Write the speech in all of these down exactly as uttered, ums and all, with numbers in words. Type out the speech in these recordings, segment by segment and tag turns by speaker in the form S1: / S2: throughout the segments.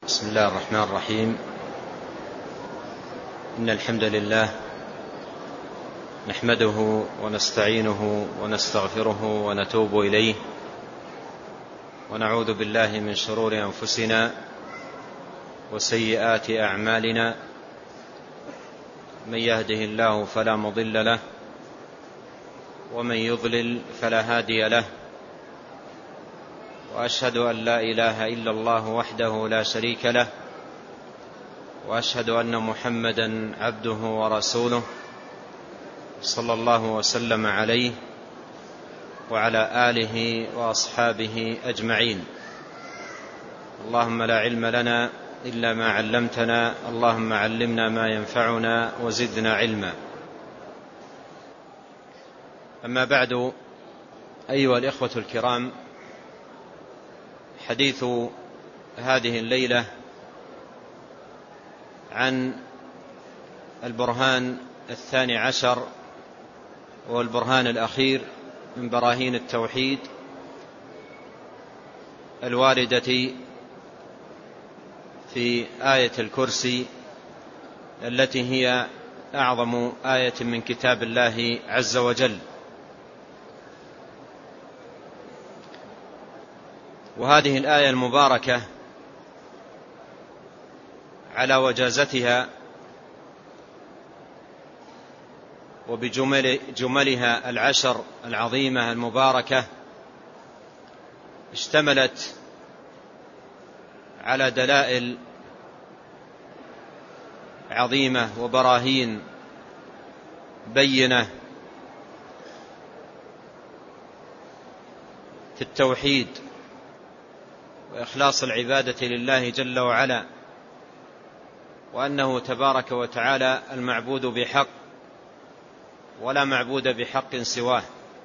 S1: بسم الله الرحمن الرحيم. إن الحمد لله نحمده ونستعينه ونستغفره ونتوب إليه، ونعوذ بالله من شرور أنفسنا وسيئات أعمالنا. من يهده الله فلا مضل له، ومن يضلل فلا هادي له، وأشهد أن لا إله إلا الله وحده لا شريك له، وأشهد أن محمدا عبده ورسوله صلى الله وسلم عليه وعلى آله وأصحابه أجمعين. اللهم لا علم لنا إلا ما علمتنا، اللهم علمنا ما ينفعنا وزدنا علما. أما بعد، أيها الإخوة الكرام، حديث هذه الليلة عن البرهان الثاني عشر والبرهان الأخير من براهين التوحيد الواردة في آية الكرسي، التي هي أعظم آية من كتاب الله عز وجل. وهذه الآية المباركة على وجازتها وبجملها العشر العظيمة المباركة اشتملت على دلائل عظيمة وبراهين بينة في التوحيد وإخلاص العبادة لله جل وعلا، وأنه تبارك وتعالى المعبود بحق ولا معبود بحق سواه.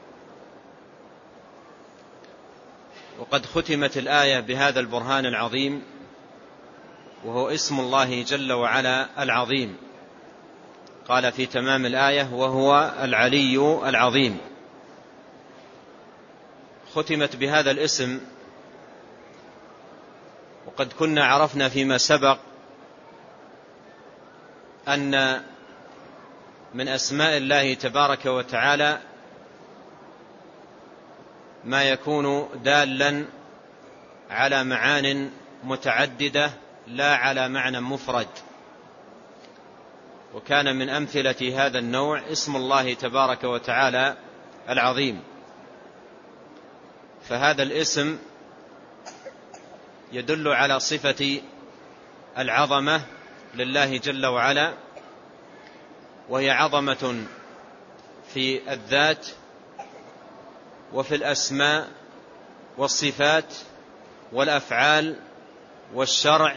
S1: وقد ختمت الآية بهذا البرهان العظيم، وهو اسم الله جل وعلا العظيم. قال في تمام الآية: وهو العلي العظيم. ختمت بهذا الاسم، وقد كنا عرفنا فيما سبق أن من أسماء الله تبارك وتعالى ما يكون دالا على معان متعددة لا على معنى مفرد. وكان من أمثلة هذا النوع اسم الله تبارك وتعالى العظيم. فهذا الاسم يدل على صفة العظمة لله جل وعلا، وهي عظمة في الذات وفي الأسماء والصفات والأفعال والشرع،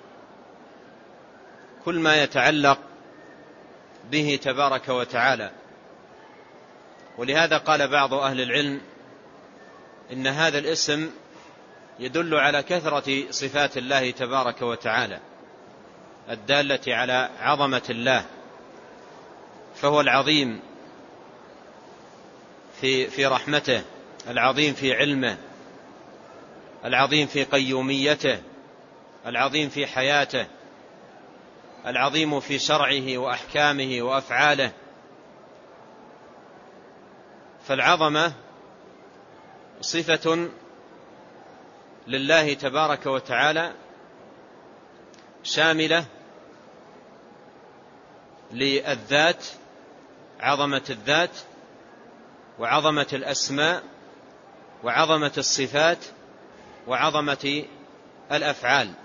S1: كل ما يتعلق به تبارك وتعالى. ولهذا قال بعض أهل العلم إن هذا الاسم يدل على كثرة صفات الله تبارك وتعالى الدالة على عظمة الله. فهو العظيم في في رحمته، العظيم في علمه، العظيم في قيوميته، العظيم في حياته، العظيم في شرعه وأحكامه وأفعاله. فالعظمة صفة لله تبارك وتعالى شاملة للذات، عظمة الذات وعظمة الأسماء وعظمة الصفات وعظمة الأفعال.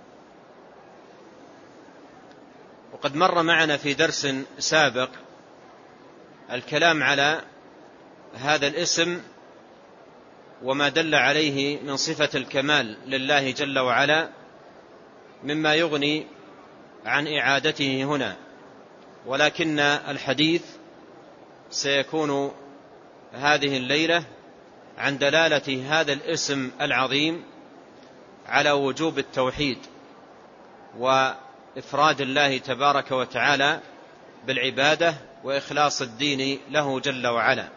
S1: وقد مر معنا في درس سابق الكلام على هذا الاسم وما دل عليه من صفة الكمال لله جل وعلا، مما يغني عن إعادته هنا. ولكن الحديث سيكون هذه الليلة عن دلالة هذا الاسم العظيم على وجوب التوحيد وإفراد الله تبارك وتعالى بالعبادة وإخلاص الدين له جل وعلا.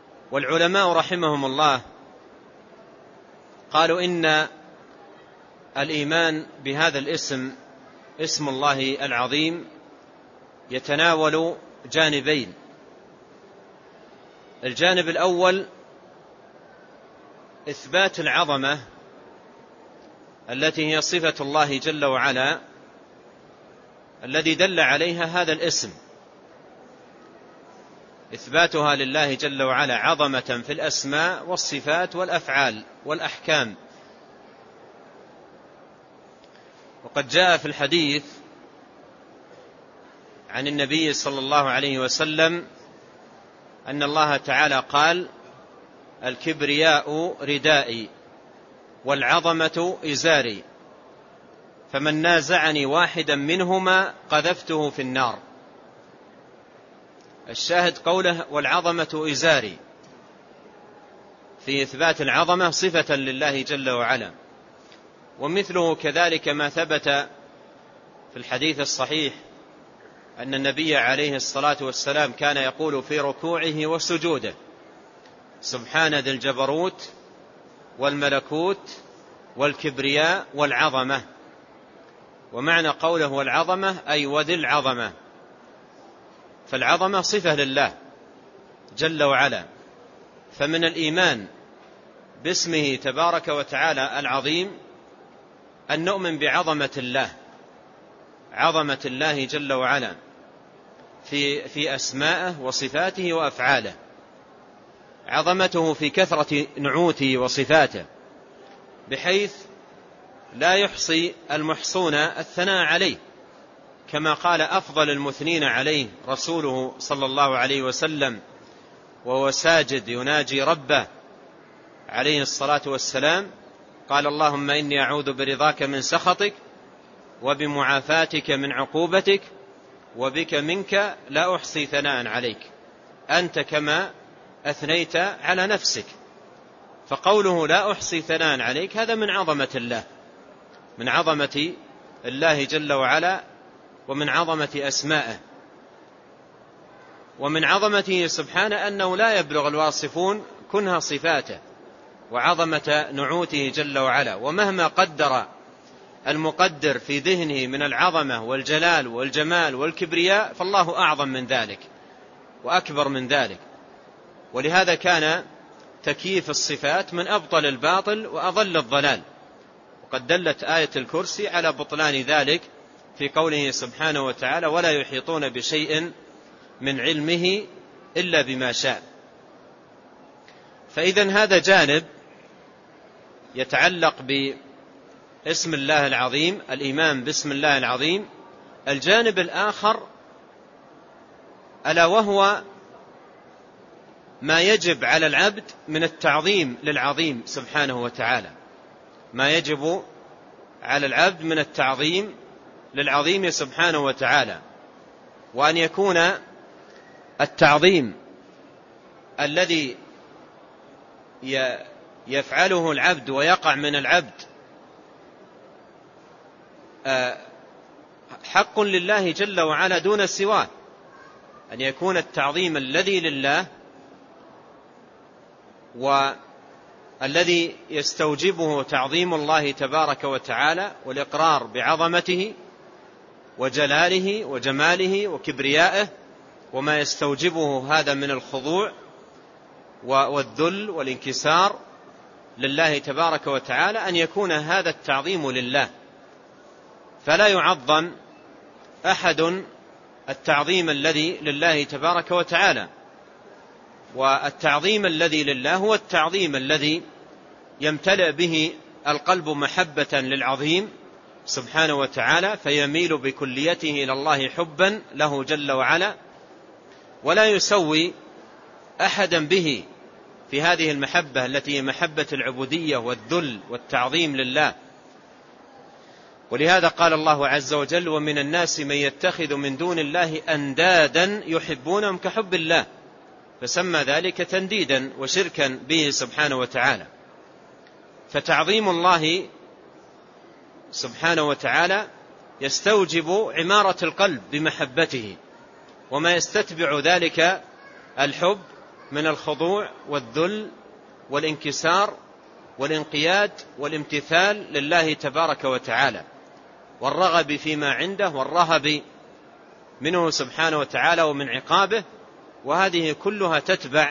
S1: والعلماء رحمهم الله قالوا إن الإيمان بهذا الاسم، اسم الله العظيم، يتناول جانبين. الجانب الأول إثبات العظمة التي هي صفة الله جل وعلا الذي دل عليها هذا الاسم، إثباتها لله جل وعلا عظمة في الأسماء والصفات والأفعال والأحكام. وقد جاء في الحديث عن النبي صلى الله عليه وسلم أن الله تعالى قال: الكبرياء ردائي والعظمة إزاري، فمن نازعني واحدا منهما قذفته في النار. الشاهد قوله والعظمة إزاري، في إثبات العظمة صفة لله جل وعلا. ومثله كذلك ما ثبت في الحديث الصحيح أن النبي عليه الصلاة والسلام كان يقول في ركوعه وسجوده: سبحان ذي الجبروت والملكوت والكبرياء والعظمة. ومعنى قوله والعظمة أي وذي العظمة، فالعظمة صفة لله جل وعلا. فمن الإيمان باسمه تبارك وتعالى العظيم أن نؤمن بعظمة الله، عظمة الله جل وعلا في في أسمائه وصفاته وأفعاله. عظمته في كثرة نعوته وصفاته بحيث لا يحصي المحصون الثناء عليه، كما قال أفضل المثنين عليه رسوله صلى الله عليه وسلم وهو ساجد يناجي ربه عليه الصلاة والسلام، قال: اللهم إني أعوذ برضاك من سخطك وبمعافاتك من عقوبتك وبك منك لا أحصي ثناء عليك أنت كما أثنيت على نفسك. فقوله لا أحصي ثناء عليك هذا من عظمة الله، من عظمة الله جل وعلا ومن عظمة أسمائه. ومن عظمته سبحانه أنه لا يبلغ الواصفون كنها صفاته وعظمة نعوته جل وعلا. ومهما قدر المقدر في ذهنه من العظمة والجلال والجمال والكبرياء فالله أعظم من ذلك وأكبر من ذلك. ولهذا كان تكييف الصفات من أبطل الباطل وأضل الضلال. وقد دلت آية الكرسي على بطلان ذلك في قوله سبحانه وتعالى: ولا يحيطون بشيء من علمه إلا بما شاء. فإذن هذا جانب يتعلق باسم الله العظيم، الإيمان باسم الله العظيم. الجانب الآخر ألا وهو ما يجب على العبد من التعظيم للعظيم سبحانه وتعالى، ما يجب على العبد من التعظيم للعظيم سبحانه وتعالى. وأن يكون التعظيم الذي يفعله العبد ويقع من العبد حق لله جل وعلا دون سواه، أن يكون التعظيم الذي لله والذي يستوجبه تعظيم الله تبارك وتعالى والإقرار بعظمته وجلاله وجماله وكبريائه، وما يستوجبه هذا من الخضوع والذل والانكسار لله تبارك وتعالى، أن يكون هذا التعظيم لله. فلا يعظم أحد التعظيم الذي لله تبارك وتعالى. والتعظيم الذي لله هو التعظيم الذي يمتلئ به القلب محبة للعظيم سبحانه وتعالى، فيميل بكليته إلى الله حبا له جل وعلا، ولا يسوي أحدا به في هذه المحبة التي هي محبة العبودية والذل والتعظيم لله. ولهذا قال الله عز وجل: ومن الناس من يتخذ من دون الله أندادا يحبونهم كحب الله، فسمى ذلك تنديدا وشركا به سبحانه وتعالى. فتعظيم الله سبحانه وتعالى يستوجب عمارة القلب بمحبته، وما يستتبع ذلك الحب من الخضوع والذل والانكسار والانقياد والامتثال لله تبارك وتعالى، والرغب فيما عنده والرهب منه سبحانه وتعالى ومن عقابه. وهذه كلها تتبع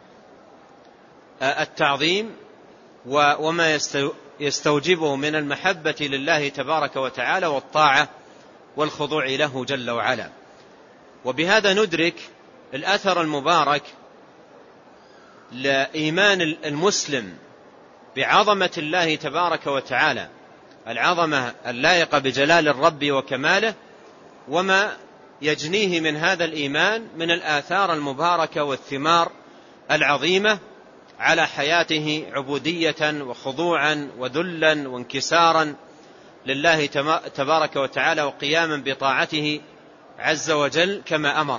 S1: التعظيم وما يستوجبه من المحبة لله تبارك وتعالى والطاعة والخضوع له جل وعلا. وبهذا ندرك الأثر المبارك لإيمان المسلم بعظمة الله تبارك وتعالى، العظمة اللائقة بجلال الرب وكماله، وما يجنيه من هذا الإيمان من الآثار المباركة والثمار العظيمة على حياته عبودية وخضوعا وذلا وانكسارا لله تبارك وتعالى وقياما بطاعته عز وجل كما أمر.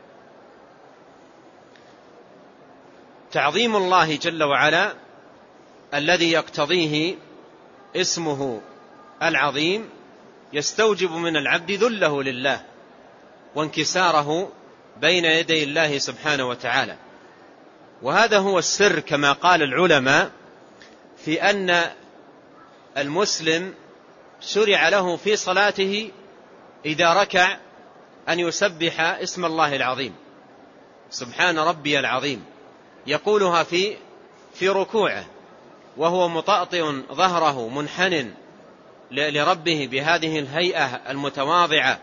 S1: تعظيم الله جل وعلا الذي يقتضيه اسمه العظيم يستوجب من العبد ذله لله وانكساره بين يدي الله سبحانه وتعالى. وهذا هو السر كما قال العلماء في أن المسلم شرع له في صلاته إذا ركع أن يسبح اسم الله العظيم، سبحان ربي العظيم، يقولها في في ركوعه وهو مطأطئ ظهره منحن لربه بهذه الهيئة المتواضعة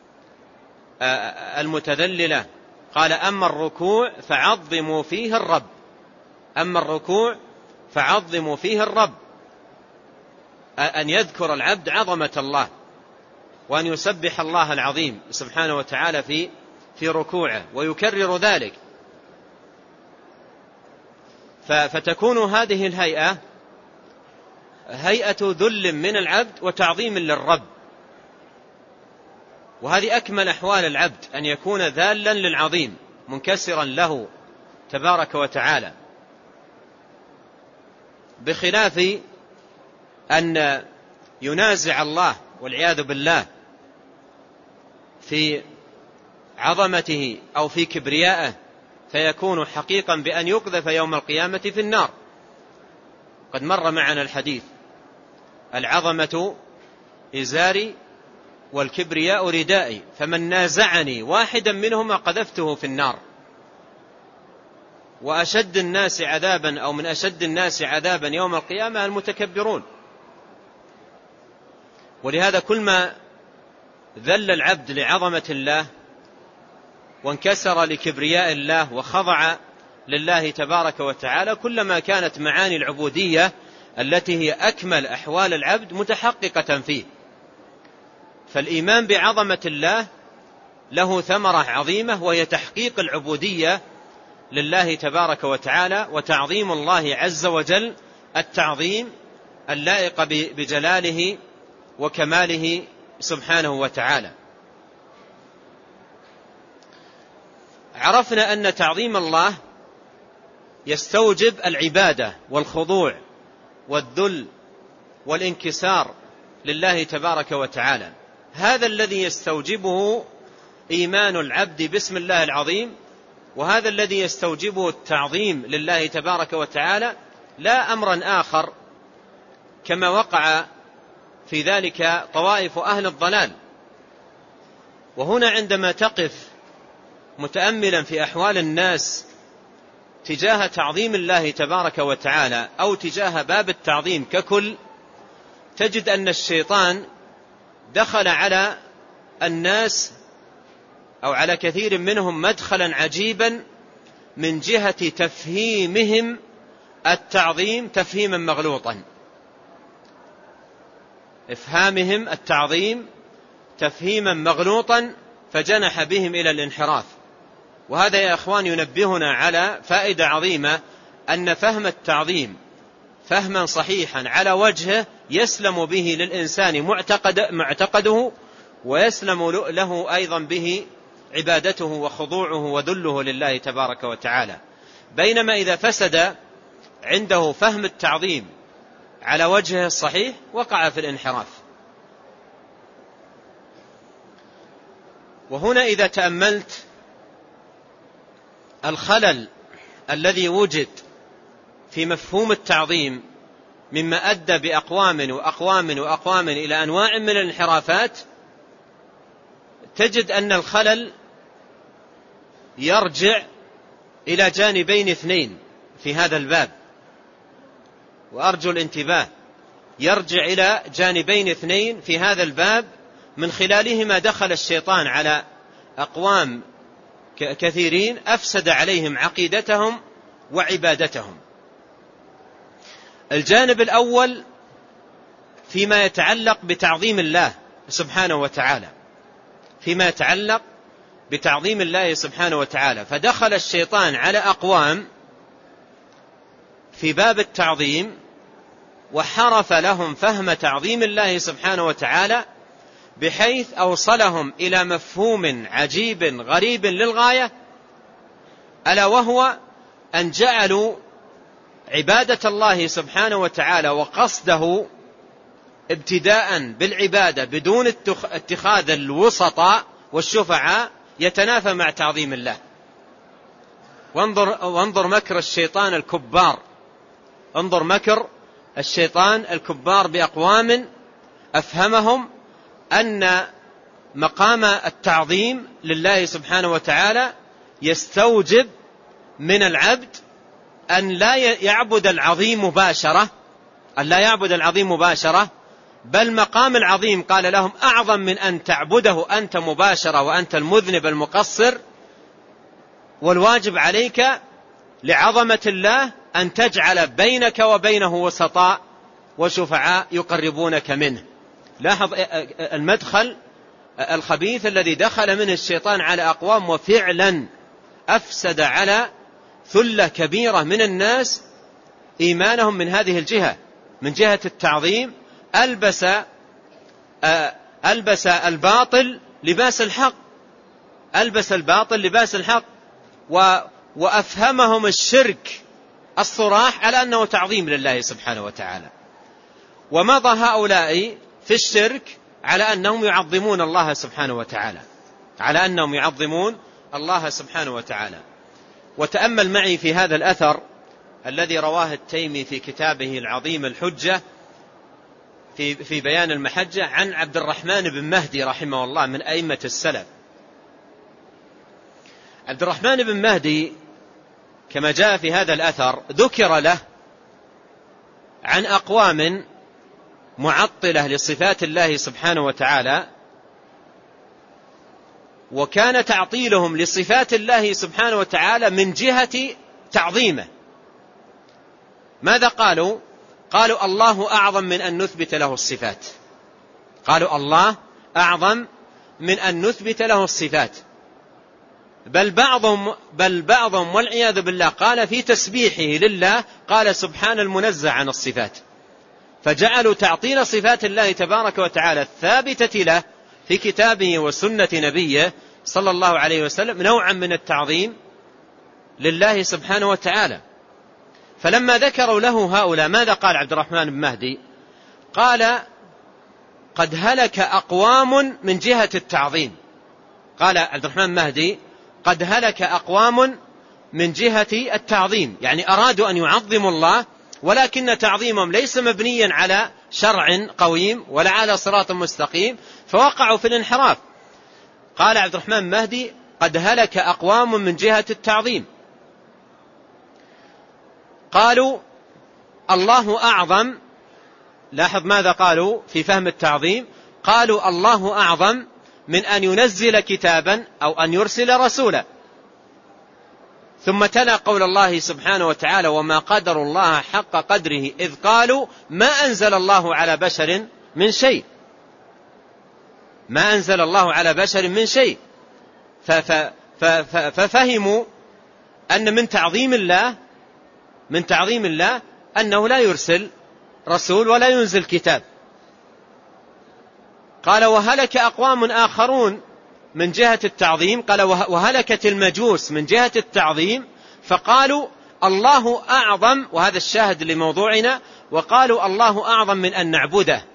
S1: المتذللة. قال أما الركوع فعظموا فيه الرب، أما الركوع فعظموا فيه الرب، أن يذكر العبد عظمة الله وأن يسبح الله العظيم سبحانه وتعالى في في ركوعه ويكرر ذلك. فتكون هذه الهيئة هيئة ذل من العبد وتعظيم للرب، وهذه أكمل أحوال العبد أن يكون ذالا للعظيم منكسرا له تبارك وتعالى، بخلاف أن ينازع الله والعياذ بالله في عظمته أو في كبريائه فيكون حقيقا بأن يقذف يوم القيامة في النار. قد مر معنا الحديث: العظمة إزاري والكبرياء ردائي، فمن نازعني واحدا منهما قذفته في النار. وأشد الناس عذابا أو من أشد الناس عذابا يوم القيامة المتكبرون. ولهذا كل ما ذل العبد لعظمة الله وانكسر لكبرياء الله وخضع لله تبارك وتعالى كلما كانت معاني العبودية التي هي أكمل أحوال العبد متحققة فيه. فالإيمان بعظمة الله له ثمرة عظيمة وهي تحقيق العبودية لله تبارك وتعالى وتعظيم الله عز وجل التعظيم اللائق بجلاله وكماله سبحانه وتعالى. عرفنا أن تعظيم الله يستوجب العبادة والخضوع والذل والانكسار لله تبارك وتعالى. هذا الذي يستوجبه إيمان العبد باسم الله العظيم، وهذا الذي يستوجبه التعظيم لله تبارك وتعالى، لا أمرا آخر كما وقع في ذلك طوائف أهل الضلال. وهنا عندما تقف متأملا في أحوال الناس تجاه تعظيم الله تبارك وتعالى أو تجاه باب التعظيم ككل، تجد أن الشيطان دخل على الناس أو على كثير منهم مدخلا عجيبا من جهة تفهيمهم التعظيم تفهيما مغلوطا، إفهامهم التعظيم تفهيما مغلوطا فجنح بهم إلى الانحراف. وهذا يا أخوان ينبهنا على فائدة عظيمة، أن فهم التعظيم فهما صحيحا على وجهه يسلم به للإنسان معتقد معتقده ويسلم له أيضا به عبادته وخضوعه وذله لله تبارك وتعالى. بينما إذا فسد عنده فهم التعظيم على وجهه الصحيح وقع في الانحراف. وهنا إذا تأملت الخلل الذي وجد في مفهوم التعظيم مما أدى بأقوام وأقوام وأقوام إلى أنواع من الانحرافات، تجد أن الخلل يرجع إلى جانبين اثنين في هذا الباب، وأرجو الانتباه، يرجع إلى جانبين اثنين في هذا الباب من خلالهما دخل الشيطان على أقوام كثيرين أفسد عليهم عقيدتهم وعبادتهم. الجانب الأول فيما يتعلق بتعظيم الله سبحانه وتعالى، فيما يتعلق بتعظيم الله سبحانه وتعالى، فدخل الشيطان على أقوام في باب التعظيم وحرف لهم فهم تعظيم الله سبحانه وتعالى بحيث أوصلهم إلى مفهوم عجيب غريب للغاية، ألا وهو أن جعلوا عبادة الله سبحانه وتعالى وقصده ابتداء بالعبادة بدون اتخاذ الوسطاء والشفعاء يتنافى مع تعظيم الله. وانظر, وانظر مكر الشيطان الكبار، انظر مكر الشيطان الكبار بأقوام أفهمهم أن مقام التعظيم لله سبحانه وتعالى يستوجب من العبد أن لا يعبد العظيم مباشرة، أن لا يعبد العظيم مباشرة، بل مقام العظيم قال لهم أعظم من أن تعبده أنت مباشرة وأنت المذنب المقصر، والواجب عليك لعظمة الله أن تجعل بينك وبينه وسطاء وشفعاء يقربونك منه. لاحظ المدخل الخبيث الذي دخل منه الشيطان على أقوام، وفعلا أفسد على ثلة كبيرة من الناس إيمانهم من هذه الجهة، من جهة التعظيم. ألبس ألبس الباطل لباس الحق، ألبس الباطل لباس الحق، وأفهمهم الشرك الصراح على أنه تعظيم لله سبحانه وتعالى. ومضى هؤلاء في الشرك على أنهم يعظمون الله سبحانه وتعالى، على أنهم يعظمون الله سبحانه وتعالى. وتأمل معي في هذا الأثر الذي رواه التيمي في كتابه العظيم الحجة في في بيان المحجة عن عبد الرحمن بن مهدي رحمه الله من أئمة السلف. عبد الرحمن بن مهدي كما جاء في هذا الأثر ذكر له عن أقوام معطلة لصفات الله سبحانه وتعالى، وكان تعطيلهم لصفات الله سبحانه وتعالى من جهة تعظيمه. ماذا قالوا؟ قالوا الله أعظم من أن نثبت له الصفات، قالوا الله أعظم من أن نثبت له الصفات، بل بعضهم بل بعضهم والعياذ بالله قال في تسبيحه لله قال سبحان المنزه عن الصفات، فجعلوا تعطيل صفات الله تبارك وتعالى الثابتة له في كتابه وسنة نبيه صلى الله عليه وسلم نوعا من التعظيم لله سبحانه وتعالى. فلما ذكروا له هؤلاء ماذا قال عبد الرحمن بن مهدي؟ قال قد هلك أقوام من جهة التعظيم. قال عبد الرحمن بن مهدي قد هلك أقوام من جهة التعظيم، يعني أرادوا أن يعظموا الله ولكن تعظيمهم ليس مبنيا على شرع قويم ولا على صراط مستقيم، فوقعوا في الانحراف. قال عبد الرحمن بن مهدي قد هلك أقوام من جهة التعظيم، قالوا الله أعظم. لاحظ ماذا قالوا في فهم التعظيم؟ قالوا الله أعظم من أن ينزل كتابا أو أن يرسل رسولا. ثم تلا قول الله سبحانه وتعالى وما قدر الله حق قدره إذ قالوا ما أنزل الله على بشر من شيء، ما أنزل الله على بشر من شيء. ففهموا أن من تعظيم الله من تعظيم الله أنه لا يرسل رسول ولا ينزل كتاب. قال وهلك أقوام آخرون من جهة التعظيم، قال وهلكت المجوس من جهة التعظيم، فقالوا الله أعظم، وهذا الشاهد لموضوعنا، وقالوا الله أعظم من أن نعبده،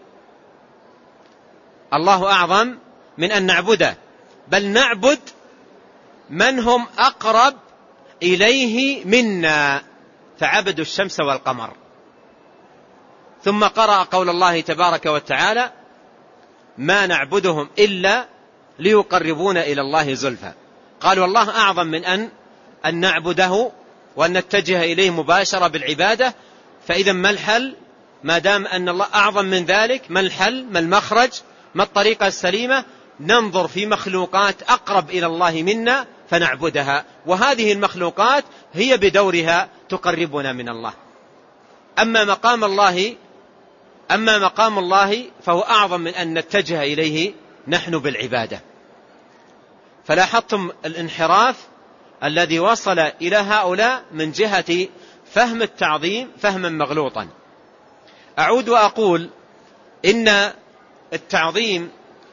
S1: الله أعظم من أن نعبده، بل نعبد من هم أقرب إليه منا، فعبدوا الشمس والقمر. ثم قرأ قول الله تبارك وتعالى: ما نعبدهم إلا ليقربونا إلى الله زلفى. قال والله أعظم من أن أن نعبده وأن نتجه إليه مباشرة بالعبادة. فإذا ما الحل ما دام أن الله أعظم من ذلك؟ ما الحل؟ ما المخرج؟ ما الطريقة السليمة؟ ننظر في مخلوقات أقرب إلى الله منا فنعبدها، وهذه المخلوقات هي بدورها تقربنا من الله. أما مقام الله أما مقام الله فهو أعظم من أن نتجه إليه نحن بالعبادة. فلاحظتم الانحراف الذي وصل إلى هؤلاء من جهة فهم التعظيم فهما مغلوطا. أعود وأقول إن التعظيم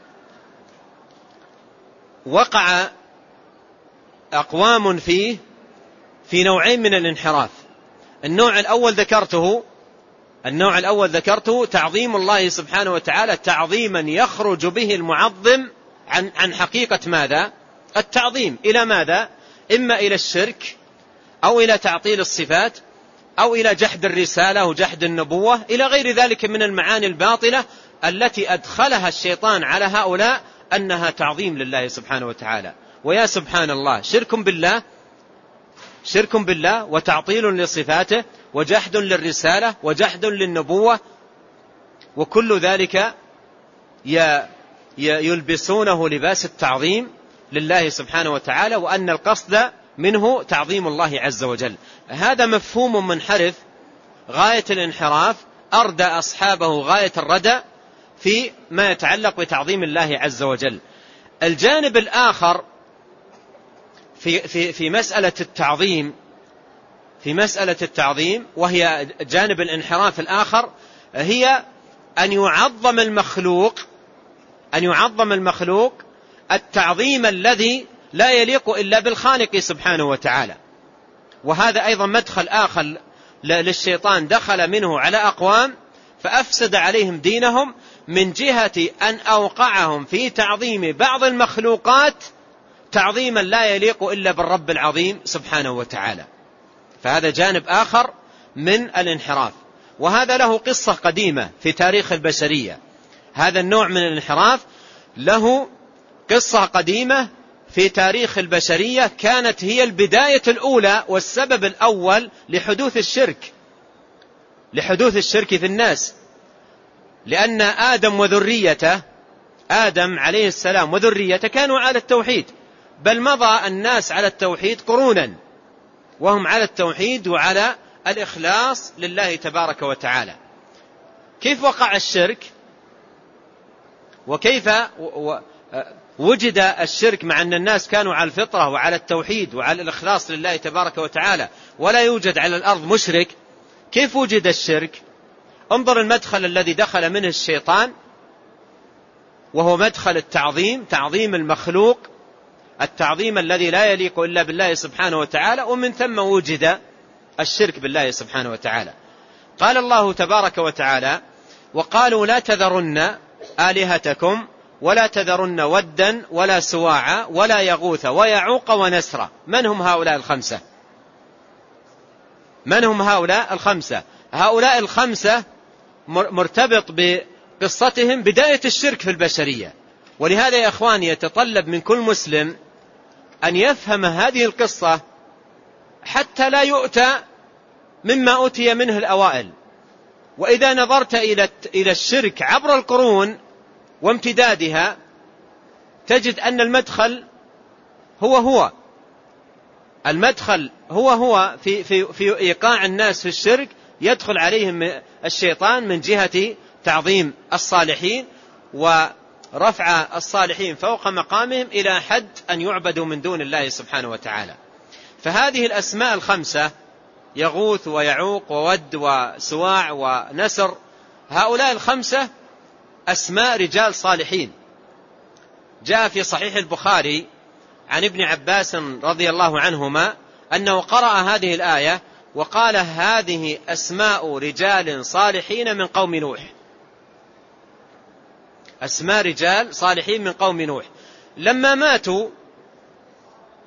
S1: وقع أقوام فيه في نوعين من الانحراف. النوع الأول ذكرته النوع الأول ذكرته تعظيم الله سبحانه وتعالى تعظيما يخرج به المعظم عن عن حقيقة ماذا؟ التعظيم. إلى ماذا؟ إما إلى الشرك، أو إلى تعطيل الصفات، أو إلى جحد الرسالة وجحد النبوة، إلى غير ذلك من المعاني الباطلة التي أدخلها الشيطان على هؤلاء أنها تعظيم لله سبحانه وتعالى. ويا سبحان الله، شرك بالله شرك بالله وتعطيل لصفاته وجحد للرسالة وجحد للنبوة، وكل ذلك يلبسونه لباس التعظيم لله سبحانه وتعالى، وأن القصد منه تعظيم الله عز وجل. هذا مفهوم منحرف غاية الانحراف، أردى أصحابه غاية الردى في ما يتعلق بتعظيم الله عز وجل. الجانب الآخر في, في, في مسألة التعظيم في مسألة التعظيم وهي جانب الانحراف الآخر، هي أن يعظم المخلوق أن يعظم المخلوق التعظيم الذي لا يليق إلا بالخالق سبحانه وتعالى. وهذا أيضا مدخل آخر للشيطان دخل منه على أقوام فأفسد عليهم دينهم، من جهة أن أوقعهم في تعظيم بعض المخلوقات تعظيما لا يليق إلا بالرب العظيم سبحانه وتعالى. فهذا جانب آخر من الانحراف، وهذا له قصة قديمة في تاريخ البشرية. هذا النوع من الانحراف له قصة قديمة في تاريخ البشرية، كانت هي البداية الأولى والسبب الأول لحدوث الشرك لحدوث الشرك في الناس. لأن آدم وذريته آدم عليه السلام وذريته كانوا على التوحيد، بل مضى الناس على التوحيد قرونا وهم على التوحيد وعلى الإخلاص لله تبارك وتعالى. كيف وقع الشرك وكيف وجد الشرك مع أن الناس كانوا على الفطرة وعلى التوحيد وعلى الإخلاص لله تبارك وتعالى ولا يوجد على الأرض مشرك؟ كيف وجد الشرك؟ انظر المدخل الذي دخل منه الشيطان، وهو مدخل التعظيم، تعظيم المخلوق، التعظيم الذي لا يليق إلا بالله سبحانه وتعالى، ومن ثم وجد الشرك بالله سبحانه وتعالى. قال الله تبارك وتعالى: وقالوا لا تذرن آلهتكم ولا تذرن ودا ولا سواعا ولا يغوث ويعوق ونسرا. من هم هؤلاء الخمسة؟ من هم هؤلاء الخمسة؟ هؤلاء الخمسة مرتبط بقصتهم بداية الشرك في البشرية. ولهذا يا أخواني يتطلب من كل مسلم أن يفهم هذه القصة حتى لا يؤتى مما أتي منه الأوائل. وإذا نظرت إلى الشرك عبر القرون وامتدادها تجد أن المدخل هو هو المدخل هو هو في, في, في إيقاع الناس في الشرك. يدخل عليهم الشيطان من جهة تعظيم الصالحين ورفع الصالحين فوق مقامهم إلى حد أن يعبدوا من دون الله سبحانه وتعالى. فهذه الأسماء الخمسة، يغوث ويعوق وود وسواع ونسر، هؤلاء الخمسة أسماء رجال صالحين. جاء في صحيح البخاري عن ابن عباس رضي الله عنهما أنه قرأ هذه الآية وقال: هذه أسماء رجال صالحين من قوم نوح. أسماء رجال صالحين من قوم نوح. لما ماتوا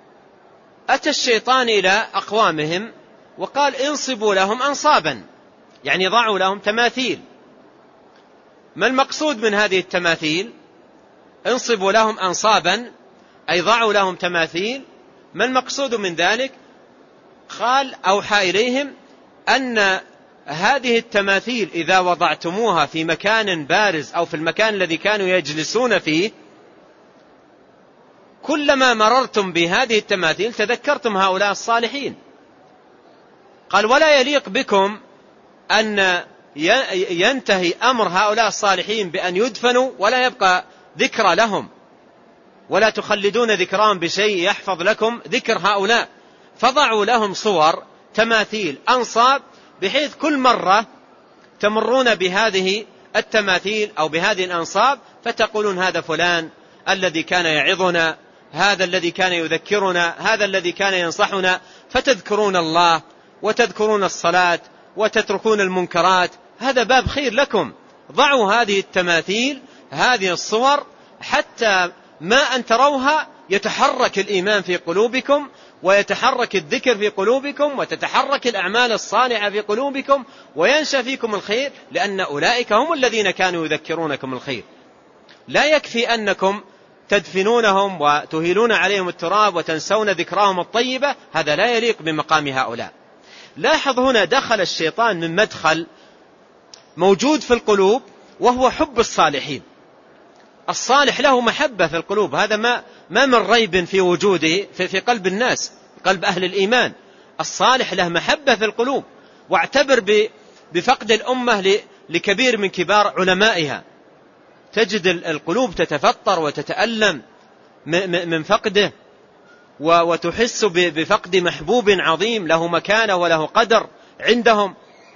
S1: أتى الشيطان إلى أقوامهم وقال: انصبوا لهم أنصابا. يعني ضعوا لهم تماثيل. ما المقصود من هذه التماثيل؟ انصبوا لهم أنصابا أي ضعوا لهم تماثيل. ما المقصود من ذلك؟ قال أوحى إليهم أن هذه التماثيل إذا وضعتموها في مكان بارز أو في المكان الذي كانوا يجلسون فيه، كلما مررتم بهذه التماثيل تذكرتم هؤلاء الصالحين. قال ولا يليق بكم أن ينتهي أمر هؤلاء الصالحين بأن يدفنوا ولا يبقى ذكرى لهم، ولا تخلدون ذكرهم بشيء يحفظ لكم ذكر هؤلاء. فضعوا لهم صور تماثيل أنصاب، بحيث كل مرة تمرون بهذه التماثيل أو بهذه الأنصاب فتقولون هذا فلان الذي كان يعظنا، هذا الذي كان يذكرنا، هذا الذي كان ينصحنا، فتذكرون الله وتذكرون الصلاة وتتركون المنكرات. هذا باب خير لكم. ضعوا هذه التماثيل، هذه الصور، حتى ما أن تروها يتحرك الإيمان في قلوبكم، ويتحرك الذكر في قلوبكم، وتتحرك الأعمال الصالحة في قلوبكم، وينشأ فيكم الخير، لأن أولئك هم الذين كانوا يذكرونكم الخير. لا يكفي أنكم تدفنونهم وتهيلون عليهم التراب وتنسون ذكراهم الطيبة، هذا لا يليق بمقام هؤلاء. لاحظ هنا دخل الشيطان من مدخل موجود في القلوب، وهو حب الصالحين. الصالح له محبة في القلوب، هذا ما ما من ريب في وجوده في, في قلب الناس، قلب أهل الإيمان. الصالح له محبة في القلوب. واعتبر بفقد الأمة لكبير من كبار علمائها، تجد القلوب تتفطر وتتألم من فقده، وتحس بفقد محبوب عظيم له مكانة وله قدر عندهم.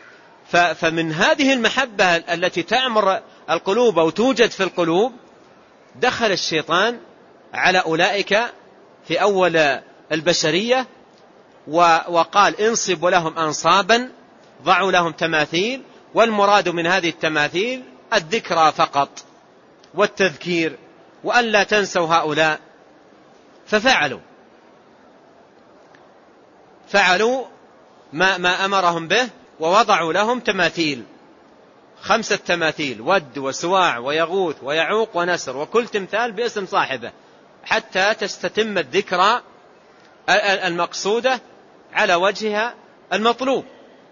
S1: فمن هذه المحبة التي تعمر القلوب أو توجد في القلوب، دخل الشيطان على أولئك في أول البشرية وقال انصبوا لهم أنصابا، ضعوا لهم تماثيل، والمراد من هذه التماثيل الذكرى فقط والتذكير، وأن لا تنسوا هؤلاء. ففعلوا فعلوا ما, ما أمرهم به، ووضعوا لهم تماثيل، خمسة تماثيل: ود وسواع ويغوث ويعوق ونسر، وكل تمثال باسم صاحبه، حتى تستتم الذكرى المقصودة على وجهها المطلوب.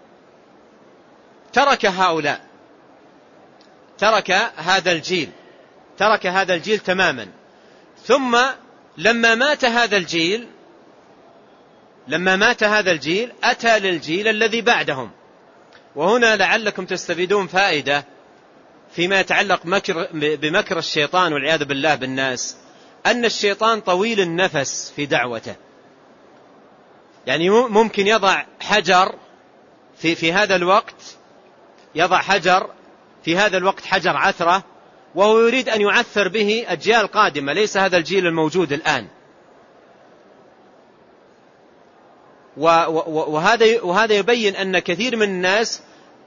S1: ترك هؤلاء ترك هذا الجيل ترك هذا الجيل تماما. ثم لما مات هذا الجيل لما مات هذا الجيل أتى للجيل الذي بعدهم. وهنا لعلكم تستفيدون فائدة فيما يتعلق مكر بمكر الشيطان والعياذ بالله بالناس، أن الشيطان طويل النفس في دعوته. يعني ممكن يضع حجر في, في هذا الوقت يضع حجر في هذا الوقت حجر عثرة، وهو يريد أن يعثر به أجيال قادمة، ليس هذا الجيل الموجود الآن. وهذا وهذا يبين أن كثير من الناس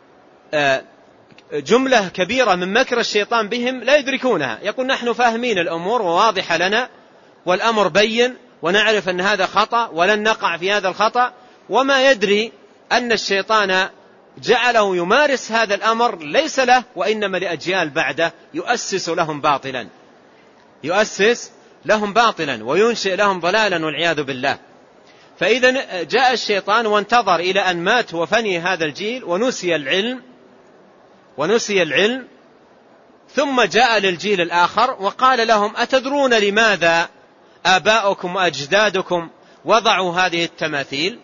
S1: جملة كبيرة من مكر الشيطان بهم لا يدركونها. يقول نحن فاهمين الأمور وواضحة لنا والأمر بين، ونعرف أن هذا خطأ ولن نقع في هذا الخطأ، وما يدري أن الشيطان جعله يمارس هذا الأمر ليس له وإنما لأجيال بعده، يؤسس لهم باطلا يؤسس لهم باطلا وينشئ لهم ضلالا والعياذ بالله. فإذا جاء الشيطان وانتظر إلى أن مات وفني هذا الجيل ونسي العلم ونسي العلم ثم جاء للجيل الآخر وقال لهم أتدرون لماذا آباؤكم وأجدادكم وضعوا هذه التماثيل؟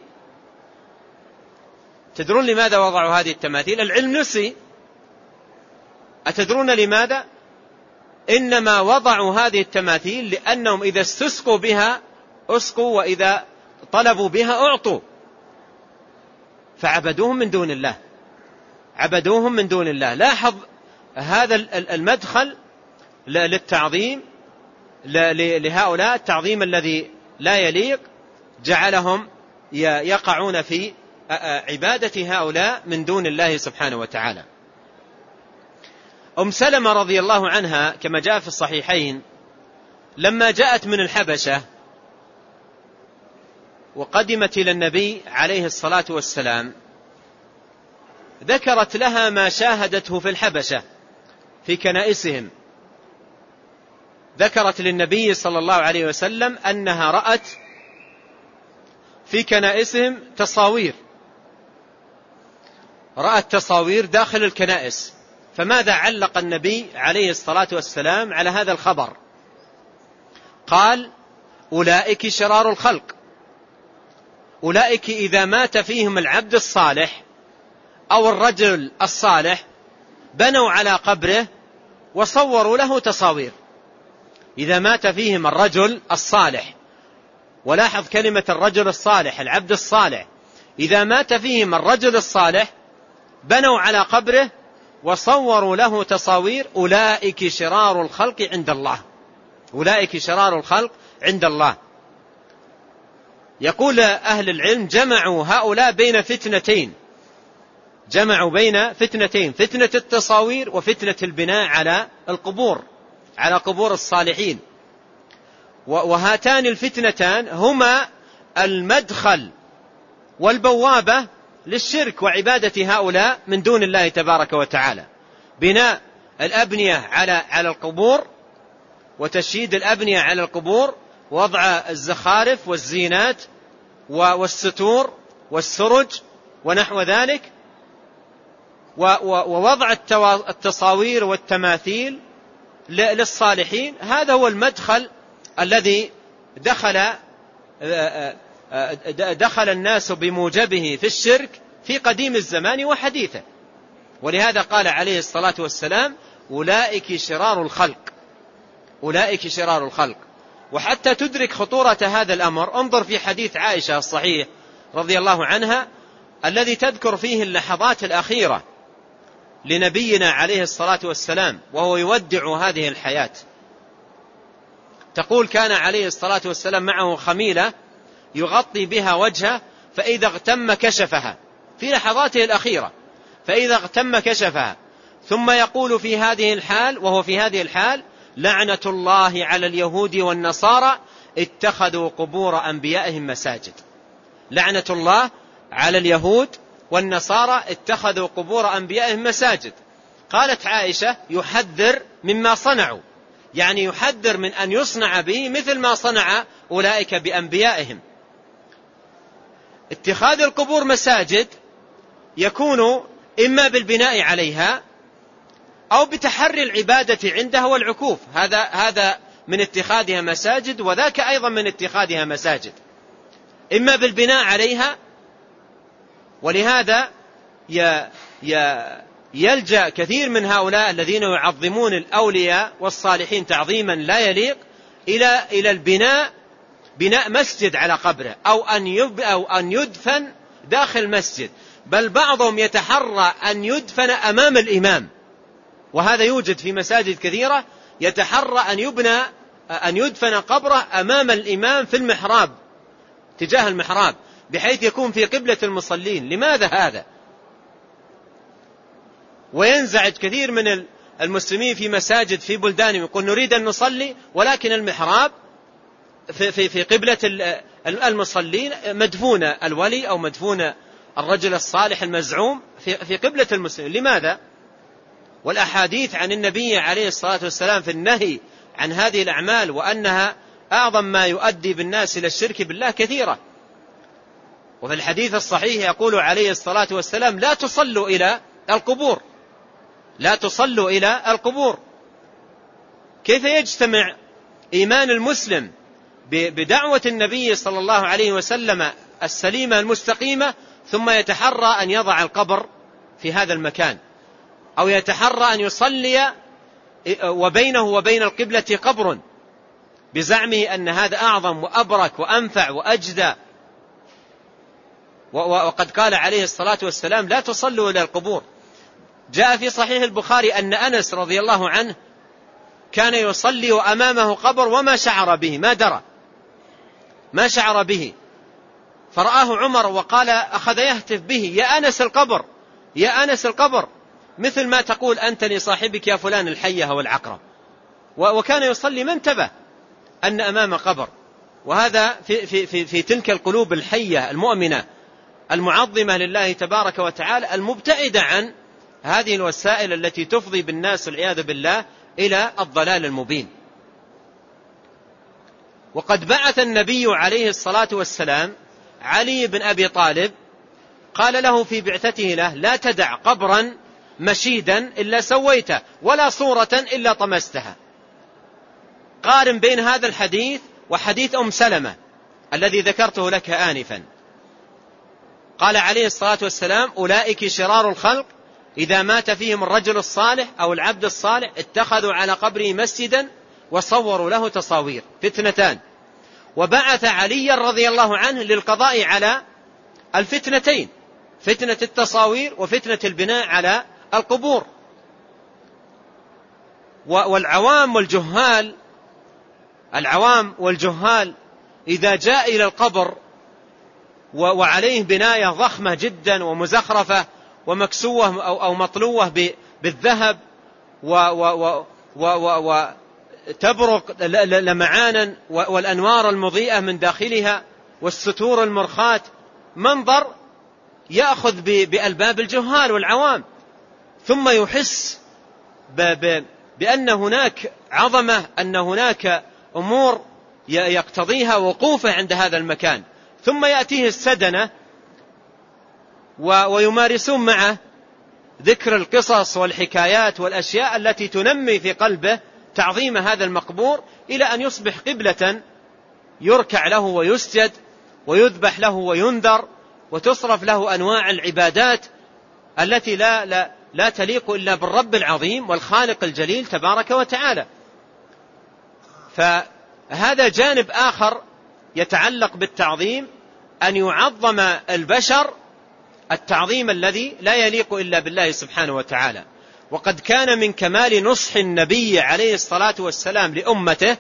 S1: تدرون لماذا وضعوا هذه التماثيل؟ العلم نسي. أتدرون لماذا؟ إنما وضعوا هذه التماثيل لأنهم إذا استسقوا بها أسقوا، وإذا طلبوا بها أعطوا، فعبدوهم من دون الله عبدوهم من دون الله. لاحظ هذا المدخل للتعظيم لهؤلاء، التعظيم الذي لا يليق، جعلهم يقعون في عبادة هؤلاء من دون الله سبحانه وتعالى. أم سلمة رضي الله عنها كما جاء في الصحيحين لما جاءت من الحبشة وقدمت إلى النبي عليه الصلاة والسلام، ذكرت لها ما شاهدته في الحبشة في كنائسهم. ذكرت للنبي صلى الله عليه وسلم أنها رأت في كنائسهم تصاوير، رأت تصاوير داخل الكنائس. فماذا علق النبي عليه الصلاة والسلام على هذا الخبر؟ قال: أولئك شرار الخلق، أولئك إذا مات فيهم العبد الصالح أو الرجل الصالح بنوا على قبره وصوروا له تصاوير. إذا مات فيهم الرجل الصالح، ولاحظ كلمة الرجل الصالح، العبد الصالح، إذا مات فيهم الرجل الصالح بنوا على قبره وصوروا له تصاوير. أولئك شرار الخلق عند الله، أولئك شرار الخلق عند الله. يقول أهل العلم: جمعوا هؤلاء بين فتنتين، جمعوا بين فتنتين، فتنة التصاوير وفتنة البناء على القبور، على قبور الصالحين. وهاتان الفتنتان هما المدخل والبوابة للشرك وعبادة هؤلاء من دون الله تبارك وتعالى. بناء الأبنية على على القبور وتشييد الأبنية على القبور، وضع الزخارف والزينات والستور والسرج ونحو ذلك، ووضع التصاوير والتماثيل للصالحين. هذا هو المدخل الذي دخل دخل الناس بموجبه في الشرك في قديم الزمان وحديثه. ولهذا قال عليه الصلاة والسلام: أولئك شرار الخلق، أولئك شرار الخلق. وحتى تدرك خطورة هذا الأمر انظر في حديث عائشة الصحيح رضي الله عنها الذي تذكر فيه اللحظات الأخيرة لنبينا عليه الصلاة والسلام وهو يودع هذه الحياة. تقول: كان عليه الصلاة والسلام معه خميلة يغطي بها وجهه، فإذا اغتم كشفها في لحظاته الأخيرة، فإذا اغتم كشفها، ثم يقول في هذه الحال وهو في هذه الحال: لعنة الله على اليهود والنصارى اتخذوا قبور أنبيائهم مساجد. لعنة الله على اليهود والنصارى اتخذوا قبور أنبيائهم مساجد. قالت عائشة: يحذر مما صنعوا، يعني يحذر من أن يصنع به مثل ما صنع أولئك بأنبيائهم. اتخاذ القبور مساجد يكون إما بالبناء عليها أو بتحري العبادة عندها والعكوف، هذا هذا من اتخاذها مساجد، وذاك أيضا من اتخاذها مساجد، إما بالبناء عليها. ولهذا يلجأ كثير من هؤلاء الذين يعظمون الأولياء والصالحين تعظيما لا يليق إلى إلى البناء، بناء مسجد على قبره، أو أن أو أن يدفن داخل مسجد، بل بعضهم يتحرى أن يدفن أمام الإمام، وهذا يوجد في مساجد كثيرة، يتحرى أن يبنى أن يدفن قبره أمام الإمام في المحراب، تجاه المحراب، بحيث يكون في قبلة المصلين. لماذا هذا؟ وينزعج كثير من المسلمين في مساجد في بلدانهم يقول: نريد أن نصلي ولكن المحراب في, في, في قبلة المصلين مدفون الولي أو مدفون الرجل الصالح المزعوم في, في قبلة المسلمين. لماذا؟ والأحاديث عن النبي عليه الصلاة والسلام في النهي عن هذه الأعمال وأنها أعظم ما يؤدي بالناس إلى الشرك بالله كثيرة. وفي الحديث الصحيح يقول عليه الصلاة والسلام: لا تصلوا إلى القبور، لا تصلوا إلى القبور. كيف يجتمع إيمان المسلم بدعوة النبي صلى الله عليه وسلم السليمة المستقيمة ثم يتحرى أن يضع القبر في هذا المكان، أو يتحرى أن يصلي وبينه وبين القبلة قبر بزعمه أن هذا أعظم وأبرك وأنفع وأجدى؟ وقد قال عليه الصلاة والسلام: لا تصلوا إلى القبور. جاء في صحيح البخاري أن أنس رضي الله عنه كان يصلي وأمامه قبر وما شعر به، ما درى، ما شعر به، فرآه عمر وقال أخذ يهتف به: يا أنس القبر، يا أنس القبر، مثل ما تقول أنت لصاحبك يا فلان الحية والعقرب. وكان يصلي ما انتبه أن أمام قبر. وهذا في, في, في, في تلك القلوب الحية المؤمنة المعظمة لله تبارك وتعالى، المبتعدة عن هذه الوسائل التي تفضي بالناس والعياذ بالله إلى الضلال المبين. وقد بعث النبي عليه الصلاة والسلام علي بن أبي طالب، قال له في بعثته له: لا تدع قبرا مشيدا إلا سويته، ولا صورة إلا طمستها. قارن بين هذا الحديث وحديث أم سلمة الذي ذكرته لك آنفا. قال عليه الصلاة والسلام: أولئك شرار الخلق، إذا مات فيهم الرجل الصالح أو العبد الصالح اتخذوا على قبره مسجدا وصوروا له تصاوير، فتنتان. وبعث علي رضي الله عنه للقضاء على الفتنتين، فتنة التصاوير وفتنة البناء على القبور. والعوام والجهال العوام والجهال إذا جاء إلى القبر وعليه بناية ضخمة جدا ومزخرفة ومكسوة أو مطلوة بالذهب وتبرق لمعانا والأنوار المضيئة من داخلها والستور المرخاة، منظر يأخذ بألباب الجهال والعوام، ثم يحس بأن هناك عظمة، أن هناك أمور يقتضيها وقوفه عند هذا المكان، ثم يأتيه السدنة ويمارسون معه ذكر القصص والحكايات والأشياء التي تنمي في قلبه تعظيم هذا المقبور، إلى أن يصبح قبلة يركع له ويسجد ويذبح له وينذر وتصرف له أنواع العبادات التي لا, لا, لا تليق إلا بالرب العظيم والخالق الجليل تبارك وتعالى. فهذا جانب آخر يتعلق بالتعظيم، أن يعظم البشر التعظيم الذي لا يليق إلا بالله سبحانه وتعالى. وقد كان من كمال نصح النبي عليه الصلاة والسلام لأمته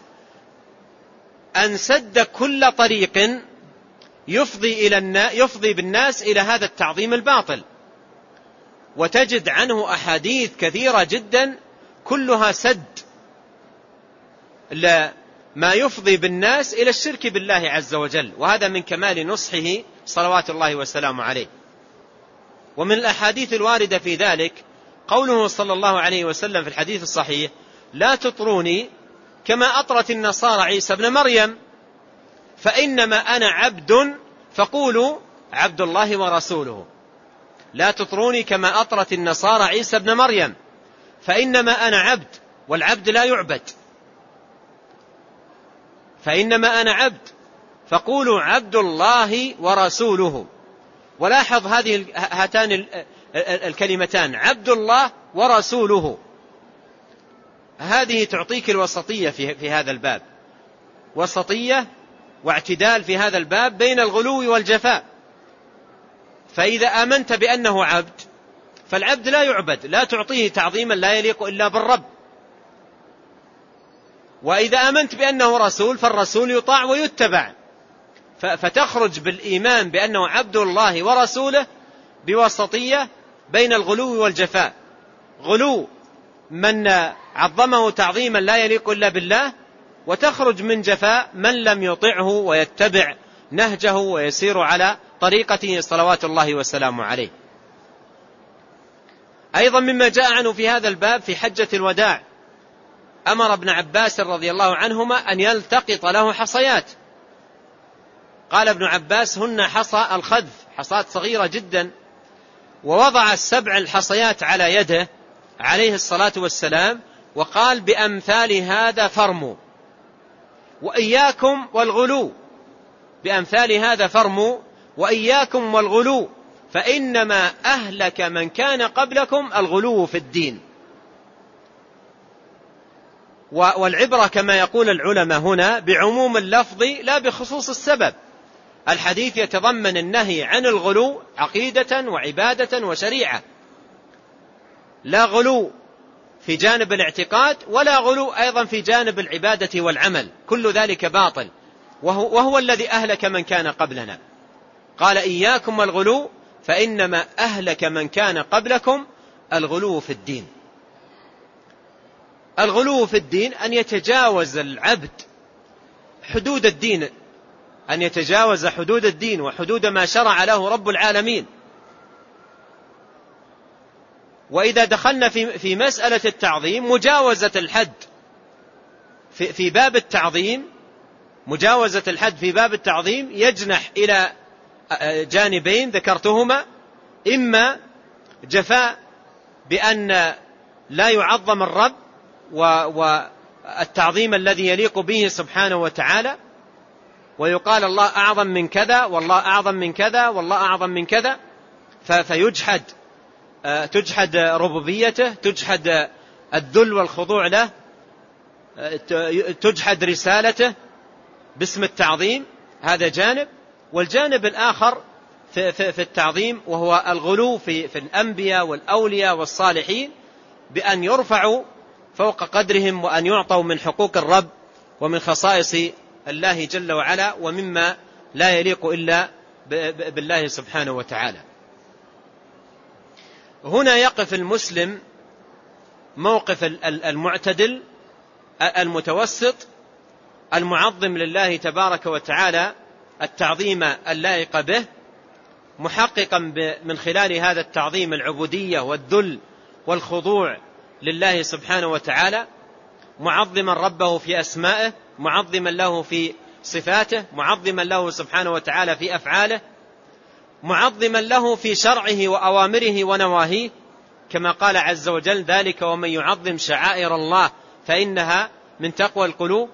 S1: أن سد كل طريق يفضي, إلى يفضي بالناس إلى هذا التعظيم الباطل. وتجد عنه أحاديث كثيرة جدا كلها سد لما يفضي بالناس إلى الشرك بالله عز وجل، وهذا من كمال نصحه صلوات الله وسلامه عليه. ومن الأحاديث الواردة في ذلك قوله صلى الله عليه وسلم في الحديث الصحيح: لا تطروني كما أطرت النصارى عيسى بن مريم، فإنما أنا عبد فقولوا عبد الله ورسوله. لا تطروني كما أطرت النصارى عيسى بن مريم، فإنما أنا عبد، والعبد لا يعبد. فإنما أنا عبد فقولوا عبد الله ورسوله. ولاحظ هذه هاتان الكلمتان عبد الله ورسوله، هذه تعطيك الوسطية في هذا الباب، وسطية واعتدال في هذا الباب بين الغلو والجفاء. فإذا آمنت بأنه عبد فالعبد لا يعبد، لا تعطيه تعظيما لا يليق إلا بالرب. وإذا آمنت بأنه رسول فالرسول يطاع ويتبع، فتخرج بالإيمان بأنه عبد الله ورسوله بوسطية بين الغلو والجفاء. غلو من عظمه تعظيما لا يليق إلا بالله، وتخرج من جفاء من لم يطعه ويتبع نهجه ويسير على طريقته صلوات الله وسلامه عليه. أيضا مما جاء عنه في هذا الباب في حجة الوداع أمر ابن عباس رضي الله عنهما أن يلتقط له حصيات. قال ابن عباس: هن حصى الخذف، حصات صغيرة جدا. ووضع السبع الحصيات على يده عليه الصلاة والسلام وقال: بأمثال هذا فرموا، وإياكم والغلو، بأمثال هذا فرموا وإياكم والغلو، فإنما أهلك من كان قبلكم الغلو في الدين. والعبرة كما يقول العلماء هنا بعموم اللفظ لا بخصوص السبب. الحديث يتضمن النهي عن الغلو عقيدة وعبادة وشريعة، لا غلو في جانب الاعتقاد ولا غلو أيضا في جانب العبادة والعمل، كل ذلك باطل، وهو, وهو الذي أهلك من كان قبلنا. قال: إياكم والغلو، فإنما أهلك من كان قبلكم الغلو في الدين. الغلو في الدين أن يتجاوز العبد حدود الدين أن يتجاوز حدود الدين وحدود ما شرع له رب العالمين. وإذا دخلنا في في مسألة التعظيم، مجاوزة الحد في في باب التعظيم مجاوزة الحد في باب التعظيم يجنح إلى جانبين ذكرتهما: إما جفاء بأن لا يعظم الرب والتعظيم الذي يليق به سبحانه وتعالى، ويقال الله أعظم من كذا والله أعظم من كذا والله أعظم من كذا، فيجحد تجحد ربوبيته، تجحد الذل والخضوع له، تجحد رسالته باسم التعظيم. هذا جانب. والجانب الآخر في, في, في التعظيم وهو الغلو في, في الأنبياء والأولياء والصالحين، بأن يرفعوا فوق قدرهم وأن يعطوا من حقوق الرب ومن خصائص الله جل وعلا ومما لا يليق إلا بالله سبحانه وتعالى. هنا يقف المسلم موقف المعتدل المتوسط المعظم لله تبارك وتعالى التعظيم اللائق به، محققا من خلال هذا التعظيم العبودية والذل والخضوع لله سبحانه وتعالى، معظما ربه في أسمائه، معظما له في صفاته، معظما له سبحانه وتعالى في أفعاله، معظما له في شرعه وأوامره ونواهيه، كما قال عز وجل: ذلك ومن يعظم شعائر الله فإنها من تقوى القلوب.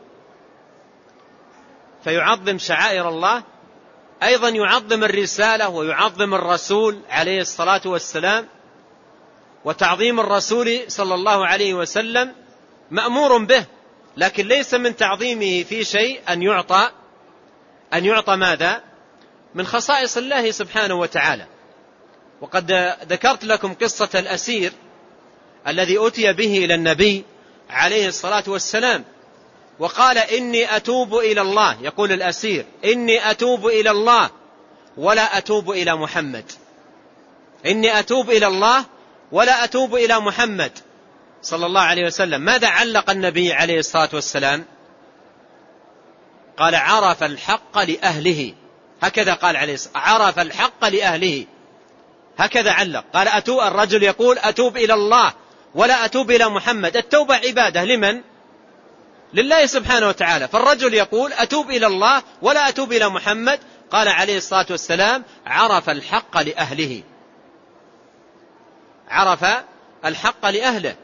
S1: فيعظم شعائر الله، أيضا يعظم الرسالة ويعظم الرسول عليه الصلاة والسلام. وتعظيم الرسول صلى الله عليه وسلم مأمور به، لكن ليس من تعظيمه في شيء أن يعطى أن يعطى ماذا؟ من خصائص الله سبحانه وتعالى. وقد ذكرت لكم قصة الأسير الذي أتي به إلى النبي عليه الصلاة والسلام وقال: إني أتوب إلى الله. يقول الأسير: إني أتوب إلى الله ولا أتوب إلى محمد. إني أتوب إلى الله ولا أتوب إلى محمد صلى الله عليه وسلم. ماذا علق النبي عليه الصلاة والسلام؟ قال: عرف الحق لأهله. هكذا قال عليه الصلاة والسلام: عرف الحق لأهله. هكذا علق. قال: أتوب الرجل يقول: أتوب إلى الله ولا أتوب إلى محمد. التوبة عبادة لمن؟ لله سبحانه وتعالى. فالرجل يقول: أتوب إلى الله ولا أتوب إلى محمد. قال عليه الصلاة والسلام: عرف الحق لأهله. عرف الحق لأهله.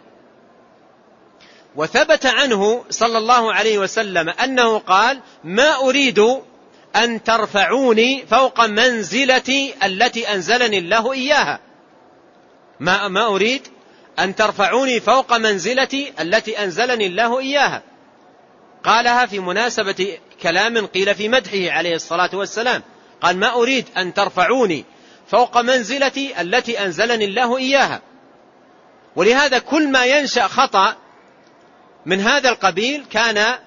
S1: وثبت عنه صلى الله عليه وسلم أنه قال: ما أريد أن ترفعوني فوق منزلتي التي أنزلني الله إياها. ما, ما أريد أن ترفعوني فوق منزلتي التي أنزلني الله إياها. قالها في مناسبة كلام قيل في مدحه عليه الصلاة والسلام. قال: ما أريد أن ترفعوني فوق منزلتي التي أنزلني الله إياها. ولهذا كل ما ينشأ خطأ من هذا القبيل كان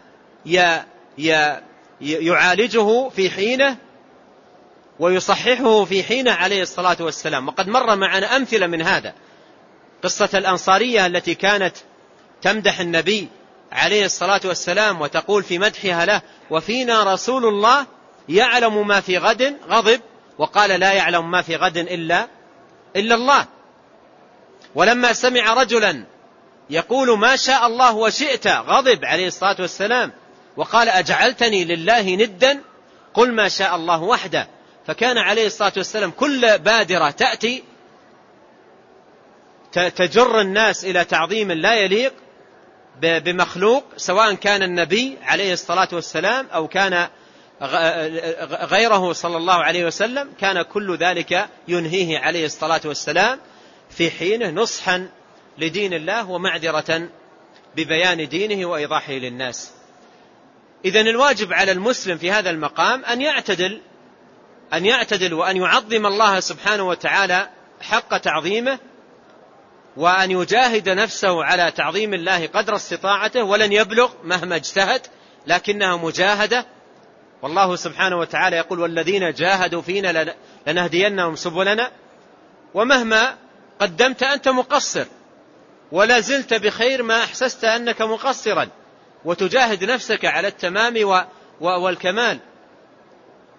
S1: يعالجه في حينه ويصححه في حينه عليه الصلاة والسلام. وقد مر معنا أمثلة من هذا. قصة الأنصارية التي كانت تمدح النبي عليه الصلاة والسلام وتقول في مدحها له: وفينا رسول الله يعلم ما في غد، غضب وقال: لا يعلم ما في غد إلا, إلا الله. ولما سمع رجلا يقول: ما شاء الله وشئت، غضب عليه الصلاة والسلام وقال: أجعلتني لله ندا، قل ما شاء الله وحده. فكان عليه الصلاة والسلام كل بادرة تأتي تجر الناس إلى تعظيم لا يليق بمخلوق، سواء كان النبي عليه الصلاة والسلام أو كان غيره صلى الله عليه وسلم، كان كل ذلك ينهيه عليه الصلاة والسلام في حينه، نصحا لدين الله ومعذرة ببيان دينه وإيضاحه للناس. إذن الواجب على المسلم في هذا المقام أن يعتدل أن يعتدل وأن يعظم الله سبحانه وتعالى حق تعظيمه، وأن يجاهد نفسه على تعظيم الله قدر استطاعته، ولن يبلغ مهما اجتهد، لكنها مجاهدة. والله سبحانه وتعالى يقول: والذين جاهدوا فينا لنهدينهم سبلنا. ومهما قدمت أنت مقصر، ولا زلت بخير ما أحسست أنك مقصرا، وتجاهد نفسك على التمام والكمال.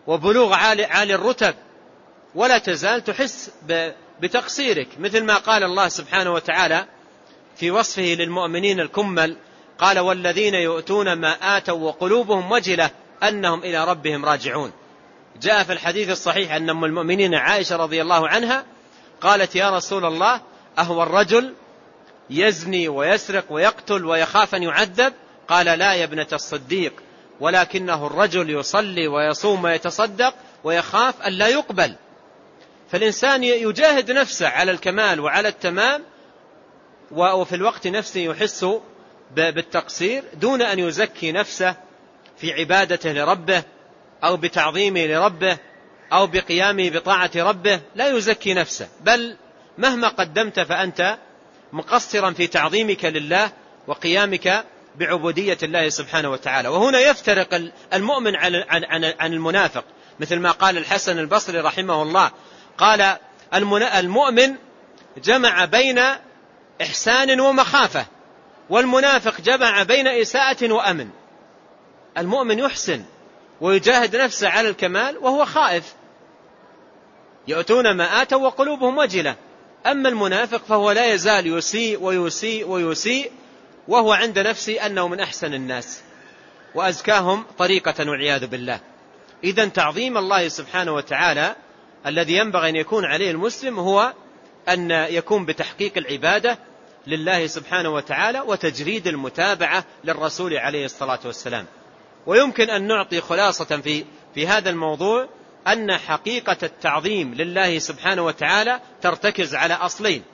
S1: وبلوغ عالي, عالي الرتب، ولا تزال تحس بتقصيرك، مثل ما قال الله سبحانه وتعالى في وصفه للمؤمنين الكمل، قال والذين يؤتون ما آتوا وقلوبهم وجلة أنهم إلى ربهم راجعون. جاء في الحديث الصحيح أن أم المؤمنين عائشة رضي الله عنها قالت يا رسول الله أهو الرجل يزني ويسرق ويقتل ويخاف أن يعذب؟ قال لا يا ابنة الصديق، ولكنه الرجل يصلي ويصوم ويتصدق ويخاف أن لا يقبل. فالإنسان يجاهد نفسه على الكمال وعلى التمام، وفي الوقت نفسه يحس بالتقصير دون أن يزكي نفسه في عبادته لربه أو بتعظيمه لربه أو بقيامه بطاعة ربه. لا يزكي نفسه، بل مهما قدمت فأنت مقصرا في تعظيمك لله وقيامك بعبودية الله سبحانه وتعالى. وهنا يفترق المؤمن عن المنافق، مثل ما قال الحسن البصري رحمه الله، قال المؤمن جمع بين إحسان ومخافة، والمنافق جمع بين إساءة وأمن. المؤمن يحسن ويجاهد نفسه على الكمال وهو خائف، يؤتون ما آتوا وقلوبهم وجلة. أما المنافق فهو لا يزال يسيء ويسيء ويسيء وهو عند نفسه أنه من أحسن الناس وأزكاهم طريقة والعياذ بالله. إذن تعظيم الله سبحانه وتعالى الذي ينبغي أن يكون عليه المسلم هو أن يكون بتحقيق العبادة لله سبحانه وتعالى وتجريد المتابعة للرسول عليه الصلاة والسلام. ويمكن أن نعطي خلاصة في, في هذا الموضوع أن حقيقة التعظيم لله سبحانه وتعالى ترتكز على أصلين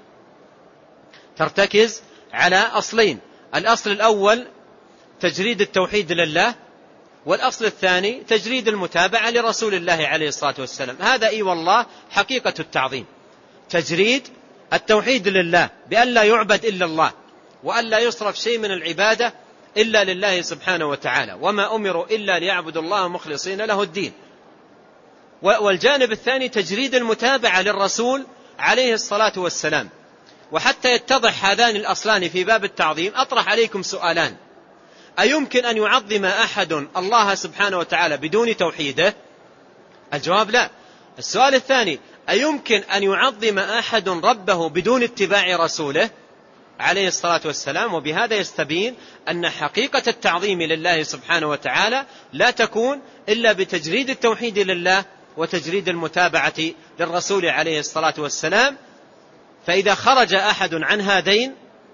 S1: ترتكز على أصلين الأصل الأول تجريد التوحيد لله، والأصل الثاني تجريد المتابعة لرسول الله عليه الصلاة والسلام. هذا إي والله حقيقة التعظيم، تجريد التوحيد لله بأن لا يعبد إلا الله، وأن لا يصرف شيء من العبادة إلا لله سبحانه وتعالى، وما أمروا إلا ليعبدوا الله مخلصين له الدين. والجانب الثاني تجريد المتابعة للرسول عليه الصلاة والسلام. وحتى يتضح هذان الأصلان في باب التعظيم أطرح عليكم سؤالان: أيمكن أن يعظم أحد الله سبحانه وتعالى بدون توحيده؟ الجواب لا. السؤال الثاني: أيمكن أن يعظم أحد ربه بدون اتباع رسوله عليه الصلاة والسلام؟ وبهذا يستبين أن حقيقة التعظيم لله سبحانه وتعالى لا تكون إلا بتجريد التوحيد لله وتجريد المتابعة للرسول عليه الصلاة والسلام. فإذا خرج أحد عن هذين،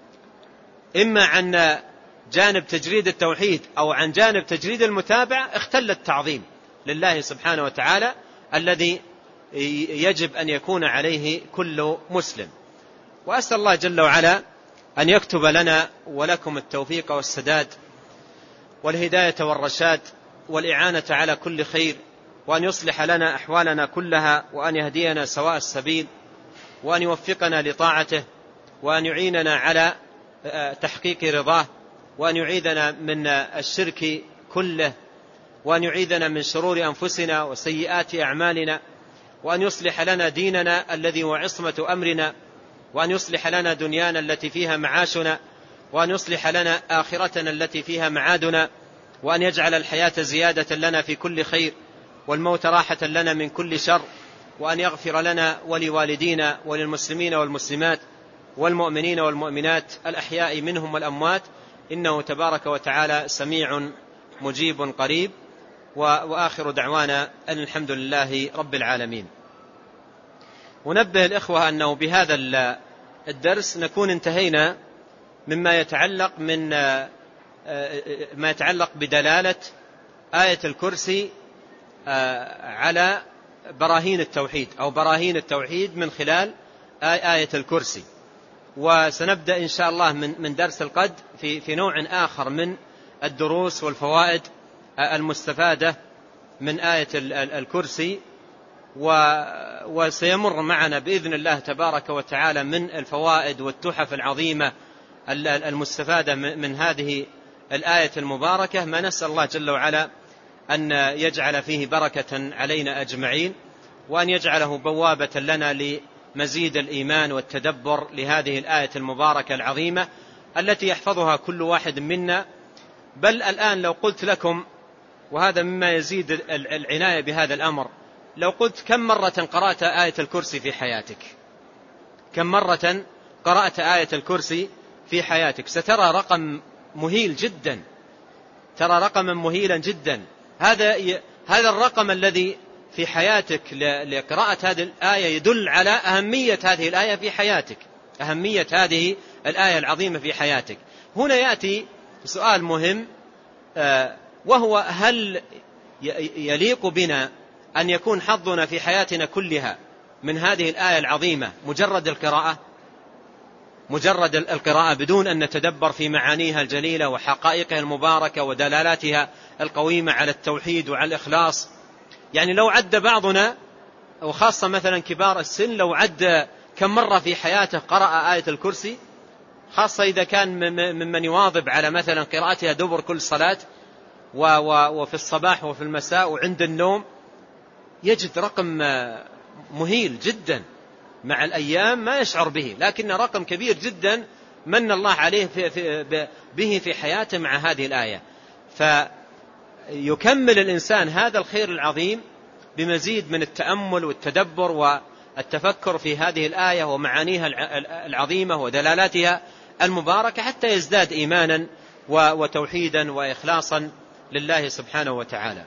S1: إما عن جانب تجريد التوحيد أو عن جانب تجريد المتابعة، اختل التعظيم لله سبحانه وتعالى الذي يجب أن يكون عليه كل مسلم. وأسأل الله جل وعلا أن يكتب لنا ولكم التوفيق والسداد والهداية والرشاد والإعانة على كل خير، وأن يصلح لنا أحوالنا كلها، وأن يهدينا سواء السبيل، وأن يوفقنا لطاعته، وأن يعيننا على تحقيق رضاه، وأن يعيذنا من الشرك كله، وأن يعيذنا من شرور أنفسنا وسيئات أعمالنا، وأن يصلح لنا ديننا الذي هو عصمة أمرنا، وأن يصلح لنا دنيانا التي فيها معاشنا، وأن يصلح لنا آخرتنا التي فيها معادنا، وأن يجعل الحياة زيادة لنا في كل خير والموت راحة لنا من كل شر، وأن يغفر لنا ولوالدينا وللمسلمين والمسلمات والمؤمنين والمؤمنات الأحياء منهم والأموات، إنه تبارك وتعالى سميع مجيب قريب. وآخر دعوانا أن الحمد لله رب العالمين. ونبه الإخوة أنه بهذا الدرس نكون انتهينا مما يتعلق من ما يتعلق بدلالة آية الكرسي على براهين التوحيد أو براهين التوحيد من خلال آية الكرسي. وسنبدأ إن شاء الله من من درس القد في في نوع آخر من الدروس والفوائد المستفادة من آية الكرسي، وسيمر معنا بإذن الله تبارك وتعالى من الفوائد والتحف العظيمة المستفادة من هذه الآية المباركة ما نسأل الله جل وعلا أن يجعل فيه بركة علينا أجمعين، وأن يجعله بوابة لنا لمزيد الإيمان والتدبر لهذه الآية المباركة العظيمة التي يحفظها كل واحد منا. بل الآن لو قلت لكم وهذا مما يزيد العناية بهذا الأمر. لو قلت كم مرة قرأت آية الكرسي في حياتك، كم مرة قرأت آية الكرسي في حياتك، سترى رقم مهيل جدا، ترى رقما مهيلا جدا. هذا هذا الرقم الذي في حياتك لقراءة هذه الآية يدل على أهمية هذه الآية في حياتك، أهمية هذه الآية العظيمة في حياتك. هنا يأتي سؤال مهم، وهو هل يليق بنا أن يكون حظنا في حياتنا كلها من هذه الآية العظيمة مجرد القراءة، مجرد القراءة بدون أن نتدبر في معانيها الجليلة وحقائقها المباركة ودلالاتها القويمة على التوحيد وعلى الإخلاص؟ يعني لو عد بعضنا، وخاصة مثلا كبار السن، لو عد كم مرة في حياته قرأ آية الكرسي، خاصة إذا كان ممن يواظب على مثلا قراءتها دبر كل صلاة وفي الصباح وفي المساء وعند النوم، يجد رقم مهيل جدا مع الأيام ما يشعر به، لكن رقم كبير جدا من الله عليه في في به في حياته مع هذه الآية. فيكمل الإنسان هذا الخير العظيم بمزيد من التأمل والتدبر والتفكر في هذه الآية ومعانيها العظيمة ودلالاتها المباركة، حتى يزداد إيمانا وتوحيدا وإخلاصا لله سبحانه وتعالى.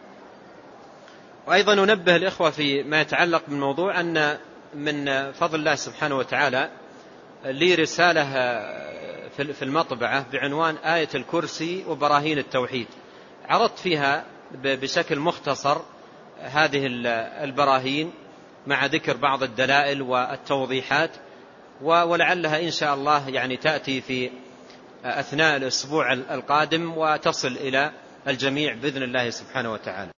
S1: وأيضا ننبه الإخوة في ما يتعلق بالموضوع أن من فضل الله سبحانه وتعالى لي رسالة في المطبعة بعنوان آية الكرسي وبراهين التوحيد، عرضت فيها بشكل مختصر هذه البراهين مع ذكر بعض الدلائل والتوضيحات، ولعلها إن شاء الله يعني تأتي في أثناء الأسبوع القادم وتصل إلى الجميع بإذن الله سبحانه وتعالى.